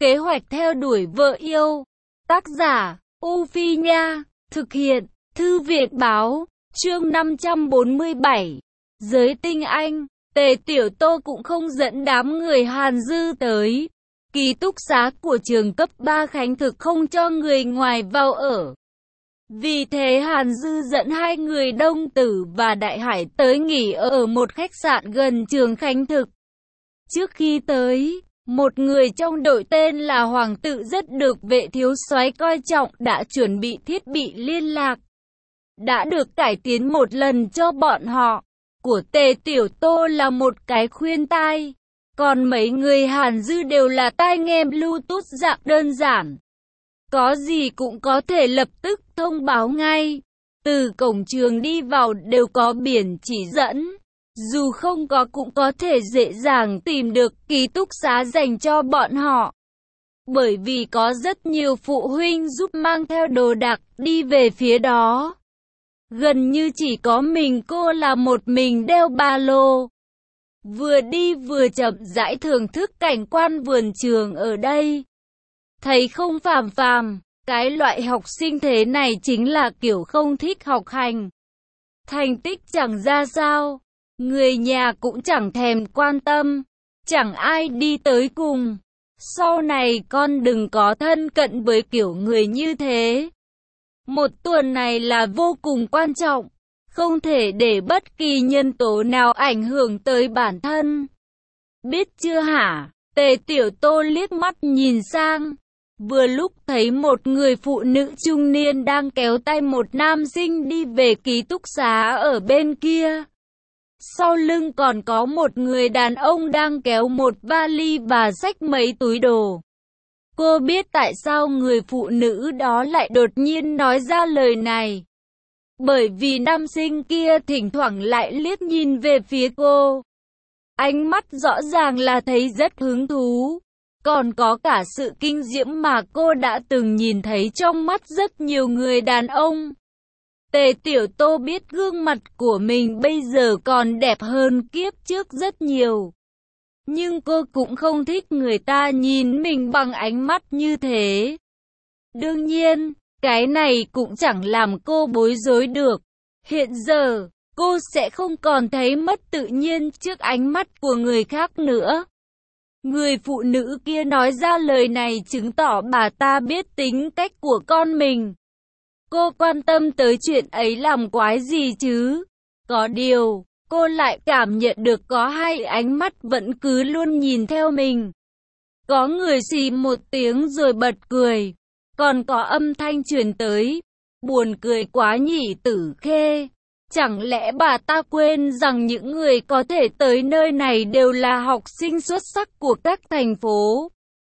Kế hoạch theo đuổi vợ yêu. Tác giả, U Phi Nha. Thực hiện, Thư viện Báo. Chương 547. Giới tinh anh. Tề Tiểu Tô cũng không dẫn đám người Hàn Dư tới. Ký túc xá của trường cấp 3 Khánh Thực không cho người ngoài vào ở. Vì thế Hàn Dư dẫn hai người Đông Tử và Đại Hải tới nghỉ ở một khách sạn gần trường Khánh Thực. Trước khi tới, một người trong đội tên là Hoàng Tự rất được vệ thiếu soái coi trọng đã chuẩn bị thiết bị liên lạc. Đã được cải tiến một lần cho bọn họ. Của Tề Tiểu Tô là một cái khuyên tai. Còn mấy người Hàn Dư đều là tai nghe Bluetooth dạng đơn giản. Có gì cũng có thể lập tức thông báo ngay. Từ cổng trường đi vào đều có biển chỉ dẫn. Dù không có cũng có thể dễ dàng tìm được ký túc xá dành cho bọn họ. Bởi vì có rất nhiều phụ huynh giúp mang theo đồ đạc đi về phía đó. Gần như chỉ có mình cô là một mình đeo ba lô. Vừa đi vừa chậm rãi thưởng thức cảnh quan vườn trường ở đây. Thấy không phàm, cái loại học sinh thế này chính là kiểu không thích học hành. Thành tích chẳng ra sao, người nhà cũng chẳng thèm quan tâm, chẳng ai đi tới cùng. Sau này con đừng có thân cận với kiểu người như thế. Một tuần này là vô cùng quan trọng, không thể để bất kỳ nhân tố nào ảnh hưởng tới bản thân. Biết chưa hả? Tề Tiểu Tô liếc mắt nhìn sang. Vừa lúc thấy một người phụ nữ trung niên đang kéo tay một nam sinh đi về ký túc xá ở bên kia. Sau lưng còn có một người đàn ông đang kéo một vali và xách mấy túi đồ. Cô biết tại sao người phụ nữ đó lại đột nhiên nói ra lời này. Bởi vì nam sinh kia thỉnh thoảng lại liếc nhìn về phía cô. Ánh mắt rõ ràng là thấy rất hứng thú. Còn có cả sự kinh diễm mà cô đã từng nhìn thấy trong mắt rất nhiều người đàn ông. Tề Tiểu Tô biết gương mặt của mình bây giờ còn đẹp hơn kiếp trước rất nhiều. Nhưng cô cũng không thích người ta nhìn mình bằng ánh mắt như thế. Đương nhiên, cái này cũng chẳng làm cô bối rối được. Hiện giờ, cô sẽ không còn thấy mất tự nhiên trước ánh mắt của người khác nữa. Người phụ nữ kia nói ra lời này chứng tỏ bà ta biết tính cách của con mình. Cô quan tâm tới chuyện ấy làm quái gì chứ? Có điều, cô lại cảm nhận được có hai ánh mắt vẫn cứ luôn nhìn theo mình. Có người xì một tiếng rồi bật cười. Còn có âm thanh truyền tới. Buồn cười quá nhỉ Tử Khê. Chẳng lẽ bà ta quên rằng những người có thể tới nơi này đều là học sinh xuất sắc của các thành phố?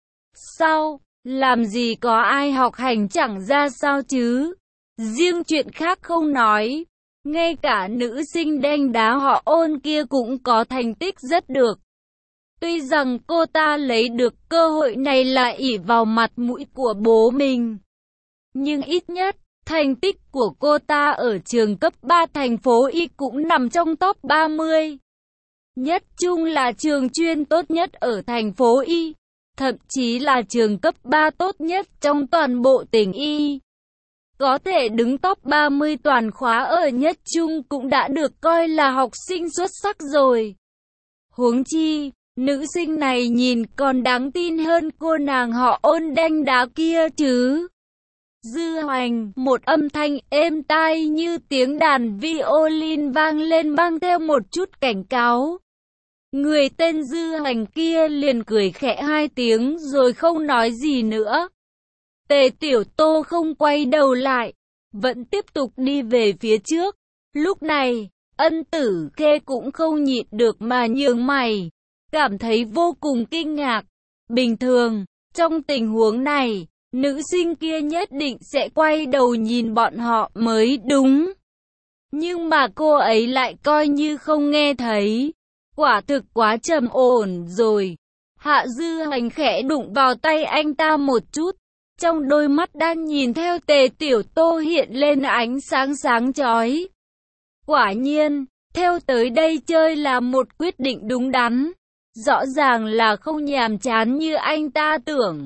Sao? Làm gì có ai học hành chẳng ra sao chứ? Riêng chuyện khác không nói. Ngay cả nữ sinh đanh đá họ Ôn kia cũng có thành tích rất được. Tuy rằng cô ta lấy được cơ hội này là ỷ vào mặt mũi của bố mình. Nhưng ít nhất, thành tích của cô ta ở trường cấp 3 thành phố Y cũng nằm trong top 30. Nhất chung là trường chuyên tốt nhất ở thành phố Y, thậm chí là trường cấp 3 tốt nhất trong toàn bộ tỉnh Y. Có thể đứng top 30 toàn khóa ở nhất trung cũng đã được coi là học sinh xuất sắc rồi. Huống chi, nữ sinh này nhìn còn đáng tin hơn cô nàng họ Ôn đanh đá kia chứ. Dư Hoành, một âm thanh êm tai như tiếng đàn violin vang lên mang theo một chút cảnh cáo. Người tên Dư Hoành kia liền cười khẽ hai tiếng rồi không nói gì nữa. Tề Tiểu Tô không quay đầu lại, vẫn tiếp tục đi về phía trước. Lúc này, Ân Tử Khê cũng không nhịn được mà nhướng mày, cảm thấy vô cùng kinh ngạc. Bình thường, trong tình huống này, nữ sinh kia nhất định sẽ quay đầu nhìn bọn họ mới đúng. Nhưng mà cô ấy lại coi như không nghe thấy. Quả thực quá trầm ổn rồi. Hạ Dư Hành khẽ đụng vào tay anh ta một chút. Trong đôi mắt đang nhìn theo Tề Tiểu Tô hiện lên ánh sáng sáng chói. Quả nhiên, theo tới đây chơi là một quyết định đúng đắn. Rõ ràng là không nhàm chán như anh ta tưởng.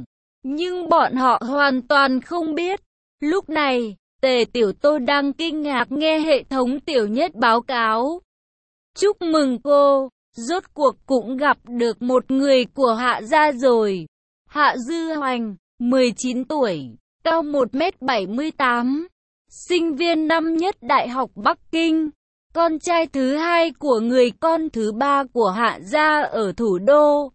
Nhưng bọn họ hoàn toàn không biết. Lúc này, Tề Tiểu Tô đang kinh ngạc nghe hệ thống Tiểu Nhất báo cáo. Chúc mừng cô, rốt cuộc cũng gặp được một người của Hạ gia rồi. Hạ Dư Hoành, 19 tuổi, cao 1m78, sinh viên năm nhất Đại học Bắc Kinh, con trai thứ hai của người con thứ ba của Hạ gia ở thủ đô.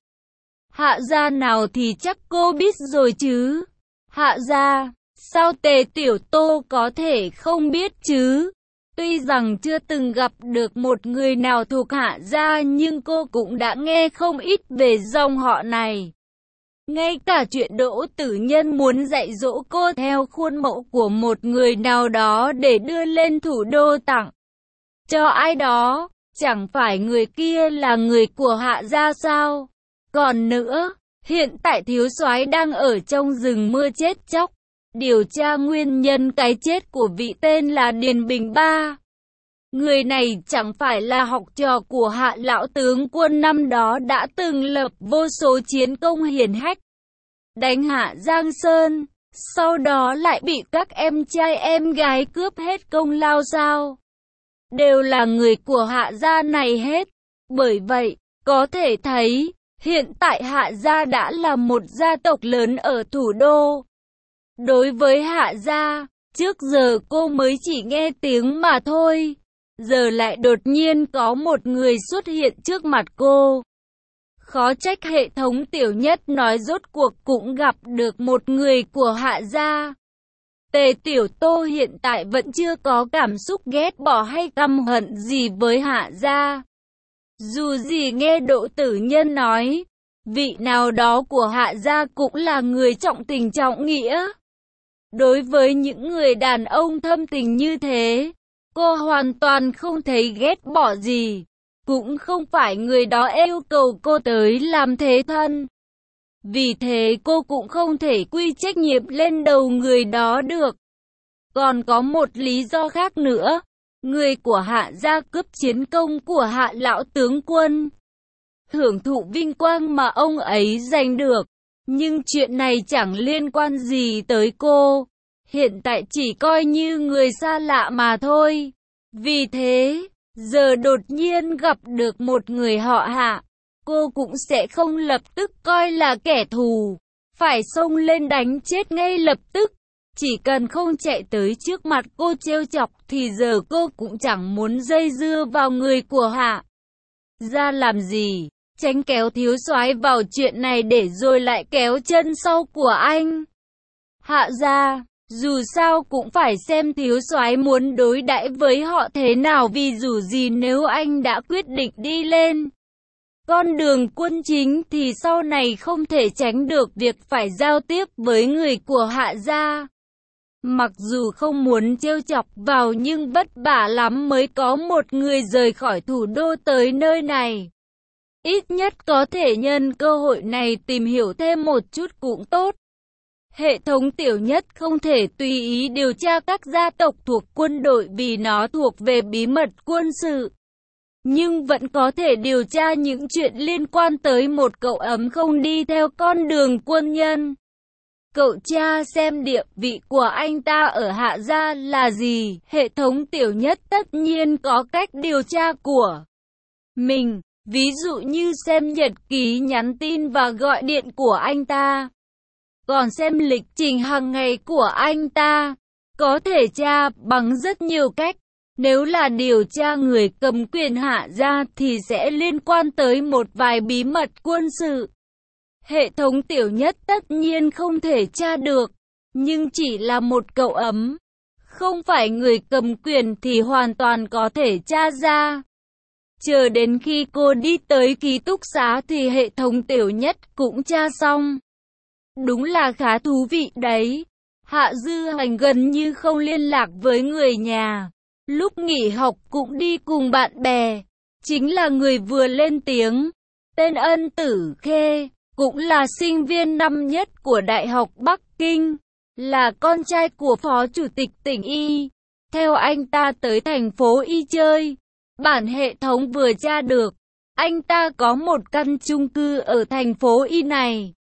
Hạ gia nào thì chắc cô biết rồi chứ. Hạ gia, sao Tề Tiểu Tô có thể không biết chứ? Tuy rằng chưa từng gặp được một người nào thuộc Hạ gia nhưng cô cũng đã nghe không ít về dòng họ này. Ngay cả chuyện Đỗ Tử Nhân muốn dạy dỗ cô theo khuôn mẫu của một người nào đó để đưa lên thủ đô tặng cho ai đó, chẳng phải người kia là người của Hạ gia sao? Còn nữa, hiện tại thiếu soái đang ở trong rừng mưa chết chóc, điều tra nguyên nhân cái chết của vị tên là Điền Bình Ba. Người này chẳng phải là học trò của Hạ lão tướng quân năm đó đã từng lập vô số chiến công hiển hách, đánh Hạ Giang Sơn, sau đó lại bị các em trai em gái cướp hết công lao sao? Đều là người của Hạ gia này hết. Bởi vậy, có thể thấy, hiện tại Hạ gia đã là một gia tộc lớn ở thủ đô. Đối với Hạ gia, trước giờ cô mới chỉ nghe tiếng mà thôi. Giờ lại đột nhiên có một người xuất hiện trước mặt cô. Khó trách hệ thống Tiểu Nhất nói rốt cuộc cũng gặp được một người của Hạ gia. Tề Tiểu Tô hiện tại vẫn chưa có cảm xúc ghét bỏ hay căm hận gì với Hạ gia. Dù gì nghe Đỗ Tử Nhân nói, vị nào đó của Hạ gia cũng là người trọng tình trọng nghĩa. Đối với những người đàn ông thâm tình như thế, cô hoàn toàn không thấy ghét bỏ gì. Cũng không phải người đó yêu cầu cô tới làm thế thân. Vì thế cô cũng không thể quy trách nhiệm lên đầu người đó được. Còn có một lý do khác nữa. Người của Hạ gia cướp chiến công của Hạ lão tướng quân, hưởng thụ vinh quang mà ông ấy giành được. Nhưng chuyện này chẳng liên quan gì tới cô. Hiện tại chỉ coi như người xa lạ mà thôi. Vì thế, giờ đột nhiên gặp được một người họ Hạ, cô cũng sẽ không lập tức coi là kẻ thù, phải xông lên đánh chết ngay lập tức. Chỉ cần không chạy tới trước mặt cô trêu chọc thì giờ cô cũng chẳng muốn dây dưa vào người của Hạ gia làm gì, tránh kéo thiếu soái vào chuyện này để rồi lại kéo chân sau của anh. Hạ gia, dù sao cũng phải xem thiếu soái muốn đối đãi với họ thế nào, vì dù gì nếu anh đã quyết định đi lên con đường quân chính thì sau này không thể tránh được việc phải giao tiếp với người của Hạ gia. Mặc dù không muốn trêu chọc vào nhưng vất vả lắm mới có một người rời khỏi thủ đô tới nơi này. Ít nhất có thể nhân cơ hội này tìm hiểu thêm một chút cũng tốt. Hệ thống Tiểu Nhất không thể tùy ý điều tra các gia tộc thuộc quân đội vì nó thuộc về bí mật quân sự. Nhưng vẫn có thể điều tra những chuyện liên quan tới một cậu ấm không đi theo con đường quân nhân. Cậu tra xem địa vị của anh ta ở Hạ gia là gì. Hệ thống Tiểu Nhất tất nhiên có cách điều tra của mình. Ví dụ như xem nhật ký nhắn tin và gọi điện của anh ta. Còn xem lịch trình hàng ngày của anh ta, có thể tra bằng rất nhiều cách. Nếu là điều tra người cầm quyền Hạ gia thì sẽ liên quan tới một vài bí mật quân sự. Hệ thống Tiểu Nhất tất nhiên không thể tra được, nhưng chỉ là một cậu ấm, không phải người cầm quyền thì hoàn toàn có thể tra ra. Chờ đến khi cô đi tới ký túc xá thì hệ thống Tiểu Nhất cũng tra xong. Đúng là khá thú vị đấy. Hạ Dư Hành gần như không liên lạc với người nhà. Lúc nghỉ học cũng đi cùng bạn bè. Chính là người vừa lên tiếng. Tên Ân Tử Khê, cũng là sinh viên năm nhất của Đại học Bắc Kinh. Là con trai của Phó Chủ tịch tỉnh Y. Theo anh ta tới thành phố Y chơi. Bản hệ thống vừa tra được. Anh ta có một căn chung cư ở thành phố Y này.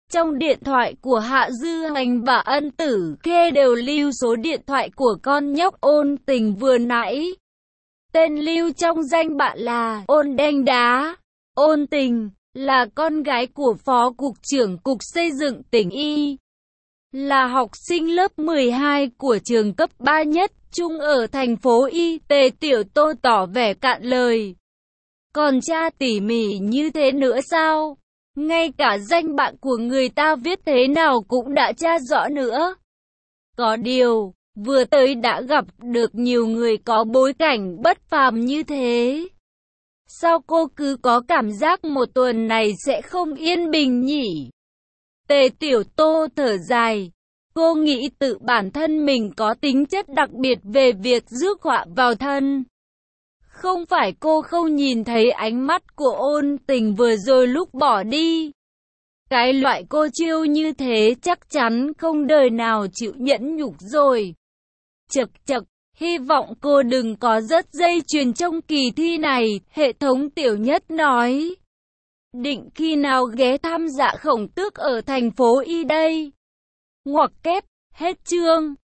Trong điện thoại của Hạ Dư Hành và Ân Tử Khê đều lưu số điện thoại của con nhóc Ôn Tình vừa nãy. Tên lưu trong danh bạ là Ôn Đanh Đá. Ôn Tình là con gái của Phó Cục trưởng Cục Xây dựng tỉnh Y. Là học sinh lớp 12 của trường cấp 3 nhất trung ở thành phố Y. Tề Tiểu Tô tỏ vẻ cạn lời. Còn tra tỉ mỉ như thế nữa sao? Ngay cả danh bạn của người ta viết thế nào cũng đã tra rõ nữa. Có điều, vừa tới đã gặp được nhiều người có bối cảnh bất phàm như thế. Sao cô cứ có cảm giác một tuần này sẽ không yên bình nhỉ? Tề Tiểu Tô thở dài. Cô nghĩ tự bản thân mình có tính chất đặc biệt về việc rước họa vào thân. Không phải cô không nhìn thấy ánh mắt của Ôn Tình vừa rồi lúc bỏ đi. Cái loại cô chiêu như thế chắc chắn không đời nào chịu nhẫn nhục rồi. Chậc chậc, hy vọng cô đừng có rớt dây chuyền trong kỳ thi này, hệ thống Tiểu Nhất nói. Định khi nào ghé thăm Dạ Khổng Tước ở thành phố Y đây? Ngoặc kép, hết chương.